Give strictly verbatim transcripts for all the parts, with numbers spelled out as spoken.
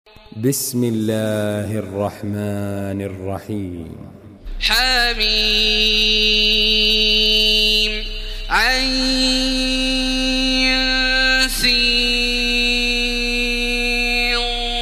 بسم الله الرحمن الرحيم. حميم عين سين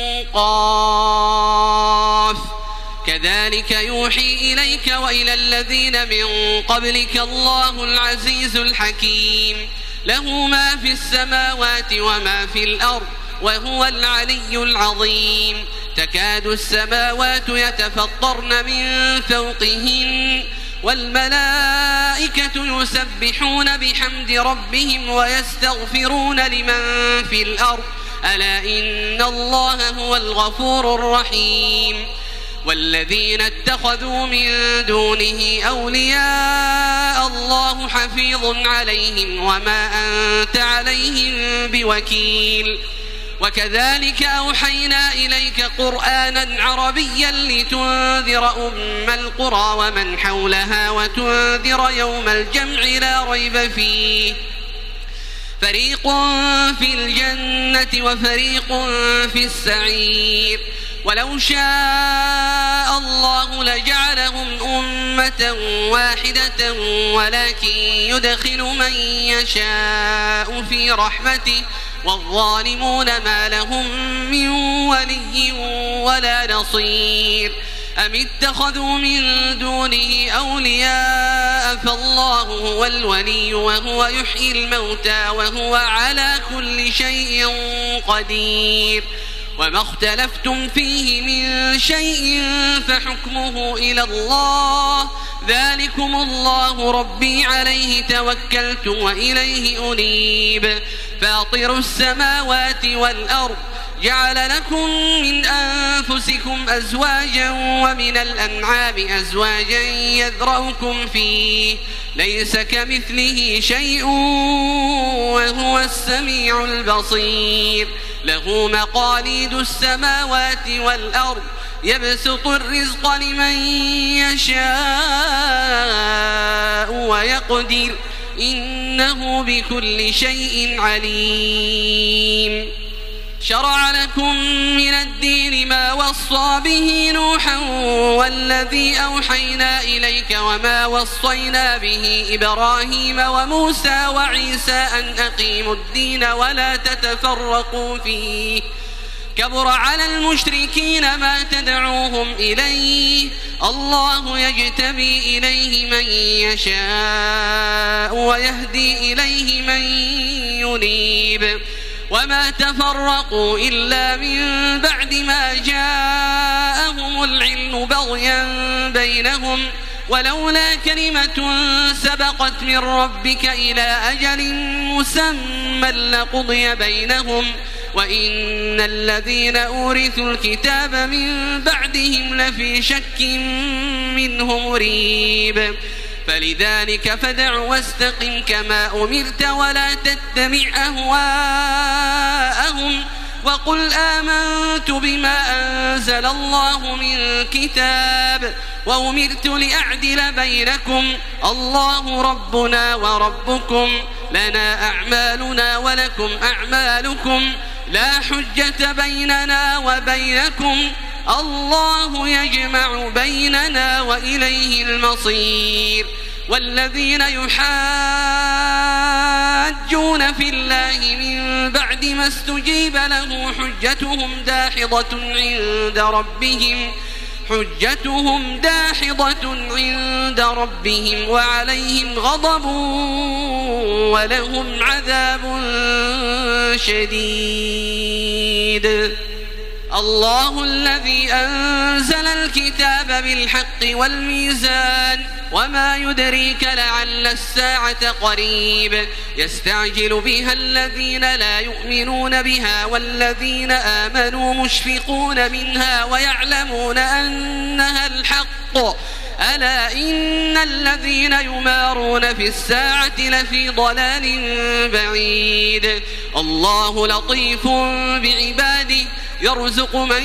قاف كذلك يوحي إليك وإلى الذين من قبلك الله العزيز الحكيم له ما في السماوات وما في الأرض وهو العلي العظيم. تكاد السماوات يتفطرن من فوقهن والملائكة يسبحون بحمد ربهم ويستغفرون لمن في الأرض ألا إن الله هو الغفور الرحيم. والذين اتخذوا من دونه أولياء الله حفيظ عليهم وما أنت عليهم بوكيل. وكذلك أوحينا إليك قرآنا عربيا لتنذر أم القرى ومن حولها وتنذر يوم الجمع لا ريب فيه فريق في الجنة وفريق في السعير. ولو شاء الله لجعلهم أمة واحدة ولكن يدخل من يشاء في رحمته والظالمون ما لهم من ولي ولا نصير. أم اتخذوا من دونه أولياء فالله هو الولي وهو يحيي الموتى وهو على كل شيء قدير. وما اختلفتم فيه من شيء فحكمه إلى الله ذلكم الله ربي عليه توكلت وإليه أنيب. فاطر السماوات والأرض جعل لكم من أنفسكم أزواجا ومن الأنعام أزواجا يذرأكم فيه ليس كمثله شيء وهو السميع البصير. له مقاليد السماوات والأرض يبسط الرزق لمن يشاء ويقدر إنه بكل شيء عليم. شرع لكم من الدين ما وصى به نوحا والذي أوحينا إليك وما وصينا به إبراهيم وموسى وعيسى أن أقيموا الدين ولا تتفرقوا فيه كبر على المشركين ما تدعوهم إليه الله يجتبي إليه من يشاء ويهدي إليه من ينيب. وما تفرقوا إلا من بعد ما جاءهم العلم بغيا بينهم ولولا كلمة سبقت من ربك إلى أجل مسمى لقضي بينهم وإن الذين أورثوا الكتاب من بعدهم لفي شك منه مريب. فلذلك فادع واستقم كما أمرت ولا تتبع أهواءهم وقل آمنت بما أنزل الله من كتاب وأمرت لأعدل بينكم الله ربنا وربكم لنا أعمالنا ولكم أعمالكم لا حجة بيننا وبينكم الله يجمع بيننا وإليه المصير. والذين يحاجون في الله من بعد ما استجيب له حجتهم داحضة عند ربهم حجتهم داحضة عند ربهم وعليهم غضب ولهم عذاب شديد. الله الذي أنزل الكتاب بالحق والميزان وما يدريك لعل الساعة قريب يستعجل بها الذين لا يؤمنون بها والذين آمنوا مشفقون منها ويعلمون أنها الحق ألا إن الذين يمارون في الساعة لفي ضلال بعيد. الله لطيف بعباده يرزق من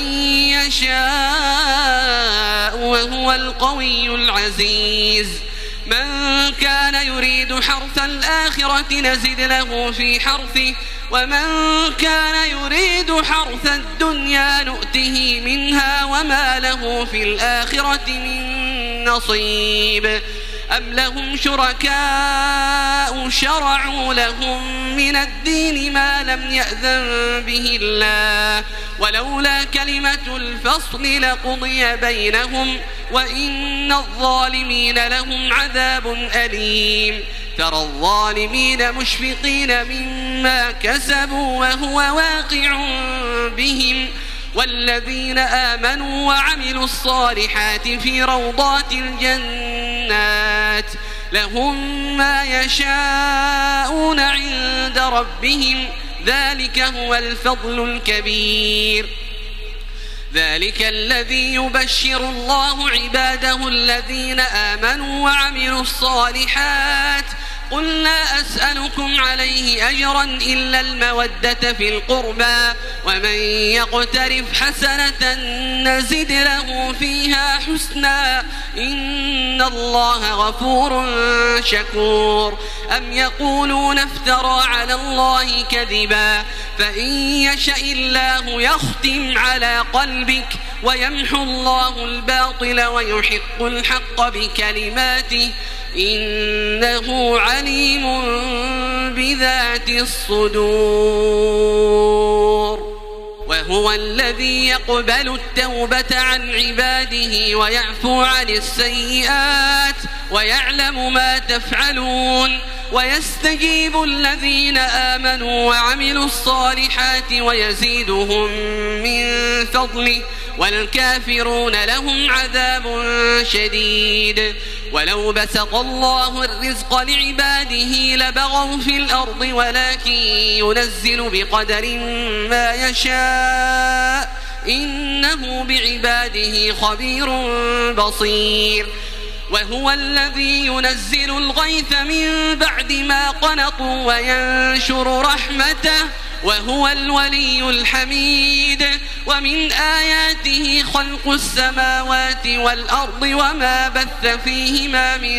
يشاء وهو القوي العزيز. من كان يريد حرث الآخرة نزد له في حرثه ومن كان يريد حرث الدنيا نؤته منها وما له في الآخرة من نصيب أم لهم شركاء شرعوا لهم من الدين ما لم يأذن به الله ولولا كلمة الفصل لقضي بينهم وإن الظالمين لهم عذاب أليم ترى الظالمين مشفقين مما كسبوا وهو واقع بهم والذين آمنوا وعملوا الصالحات في روضات الجنات لهم ما يشاءون عند ربهم ذلك هو الفضل الكبير ذلك الذي يبشر الله عباده الذين آمنوا وعملوا الصالحات قل لا أسألكم عليه أجرا إلا المودة في القربى ومن يقترف حسنة نزد له فيها حسنا إن الله غفور شكور أم يقولون افترى على الله كذبا فإن يشأ الله يختم على قلبك ويمحو الله الباطل ويحق الحق بكلماته إنه عليم بذات الصدور وهو الذي يقبل التوبة عن عباده ويعفو عن السيئات ويعلم ما تفعلون ويستجيب الذين آمنوا وعملوا الصالحات ويزيدهم من فضله والكافرون لهم عذاب شديد ولو بسط الله الرزق لعباده لبغوا في الأرض ولكن ينزل بقدر ما يشاء إنه بعباده خبير بصير وهو الذي ينزل الغيث من بعد ما قنطوا وينشر رحمته وهو الولي الحميد ومن آياته خلق السماوات والأرض وما بث فيهما من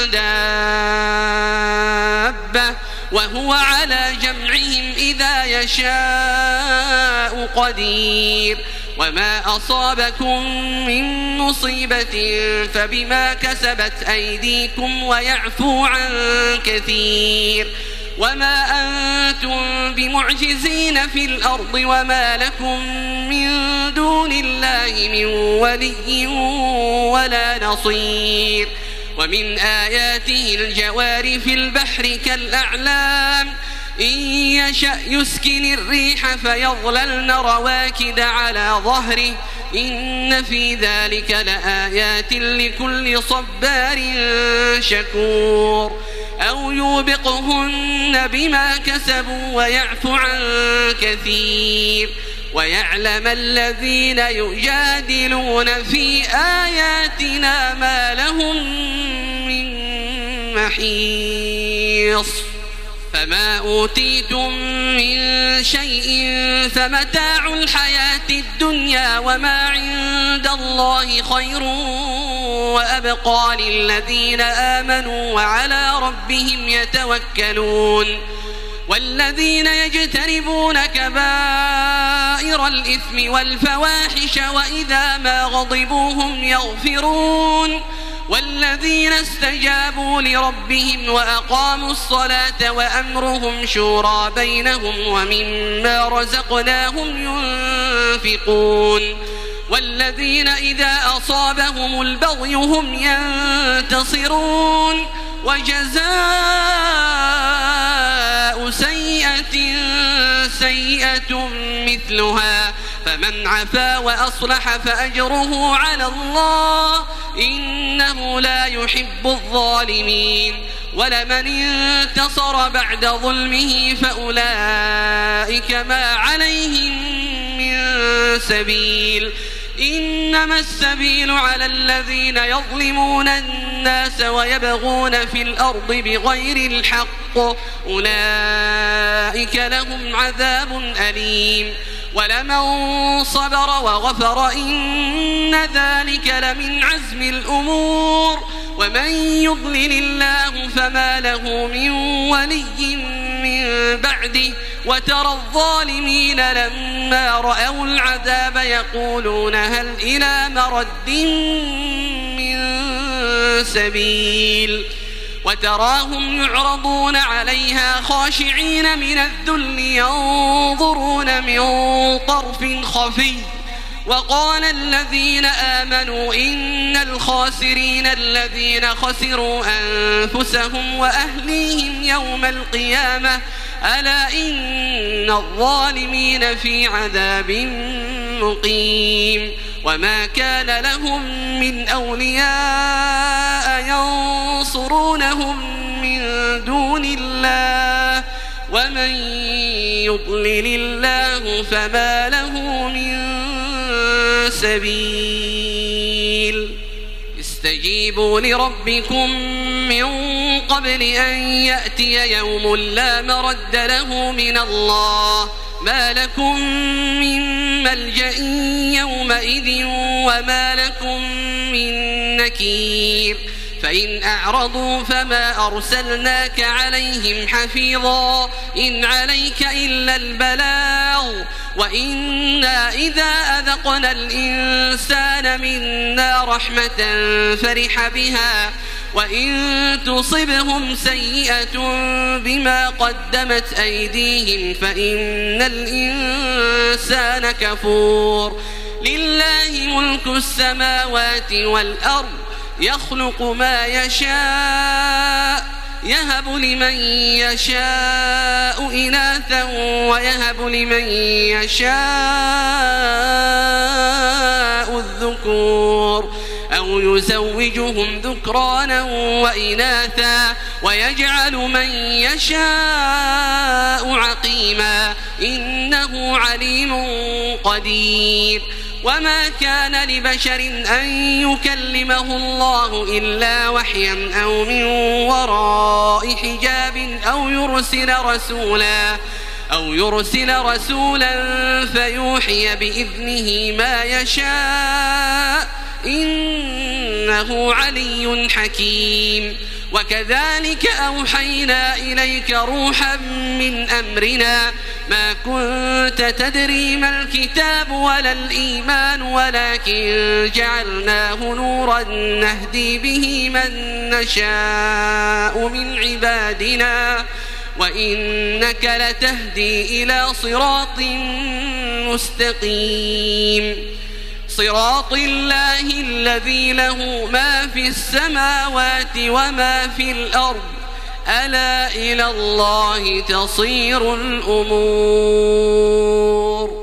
دابة وهو على جمعهم إذا يشاء قدير وما أصابكم من مصيبة فبما كسبت أيديكم ويعفو عن كثير وما أنتم بمعجزين في الأرض وما لكم من دون الله من ولي ولا نصير ومن آياته الجوار في البحر كالأعلام إن يشأ يسكن الريح فيظللن رواكد على ظهره إن في ذلك لآيات لكل صبار شكور أو يوبقهن بما كسبوا ويعفو عن كثير ويعلم الذين يجادلون في آياتنا ما لهم من محيص فما أوتيتم من شيء فمتاع الحياة الدنيا وما عند الله خير وأبقى للذين آمنوا وعلى ربهم يتوكلون والذين يجتنبون كبائر الإثم والفواحش وإذا ما غضبوا هم يغفرون والذين استجابوا لربهم وأقاموا الصلاة وأمرهم شورى بينهم ومما رزقناهم ينفقون والذين إذا أصابهم البغي هم ينتصرون وجزاء سيئة سيئة مثلها فمن عفا وأصلح فأجره على الله إنه لا يحب الظالمين ولمن انتصر بعد ظلمه فأولئك ما عليهم من سبيل إنما السبيل على الذين يظلمون الناس ويبغون في الأرض بغير الحق أولئك لهم عذاب أليم ولمن صبر وغفر إن ذلك لمن عزم الأمور ومن يضلل الله فما له من ولي من بعده وترى الظالمين لما رأوا العذاب يقولون هل إلى مرد من سبيل وتراهم يعرضون عليها خاشعين من الذل ينظرون من طرف خفي وقال الذين آمنوا إن الخاسرين الذين خسروا أنفسهم وأهليهم يوم القيامة ألا إن الظالمين في عذاب مقيم وما كان لهم من أولياء ينصرونهم من دون الله ومن يضلل الله فما له من سبيل استجيبوا لربكم من قبل أن يأتي يوم لا مرد له من الله ما لكم من ملجأ يومئذ وما لكم من نكير فإن أعرضوا فما أرسلناك عليهم حفيظا إن عليك إلا البلاغ وإنا إذا أذقنا الإنسان منا رحمة فرح بها وإن تصبهم سيئة بما قدمت أيديهم فإن الإنسان كفور لله ملك السماوات والأرض يخلق ما يشاء يهب لمن يشاء إناثا ويهب لمن يشاء الذكور أو يزوجهم ذكرانا وإناثا ويجعل من يشاء عقيما إنه عليم قدير وما كان لبشر أن يكلمه الله إلا وحيا أو من وراء حجاب أو يرسل رسولا أو يرسل رسولا فيوحي بإذنه ما يشاء إنه علي حكيم وكذلك أوحينا إليك روحا من أمرنا ما كنت تدري ما الكتاب ولا الإيمان ولكن جعلناه نورا نهدي به من نشاء من عبادنا وإنك لتهدي إلى صراط مستقيم صراط الله الذي له ما في السماوات وما في الأرض ألا إلى الله تصير الأمور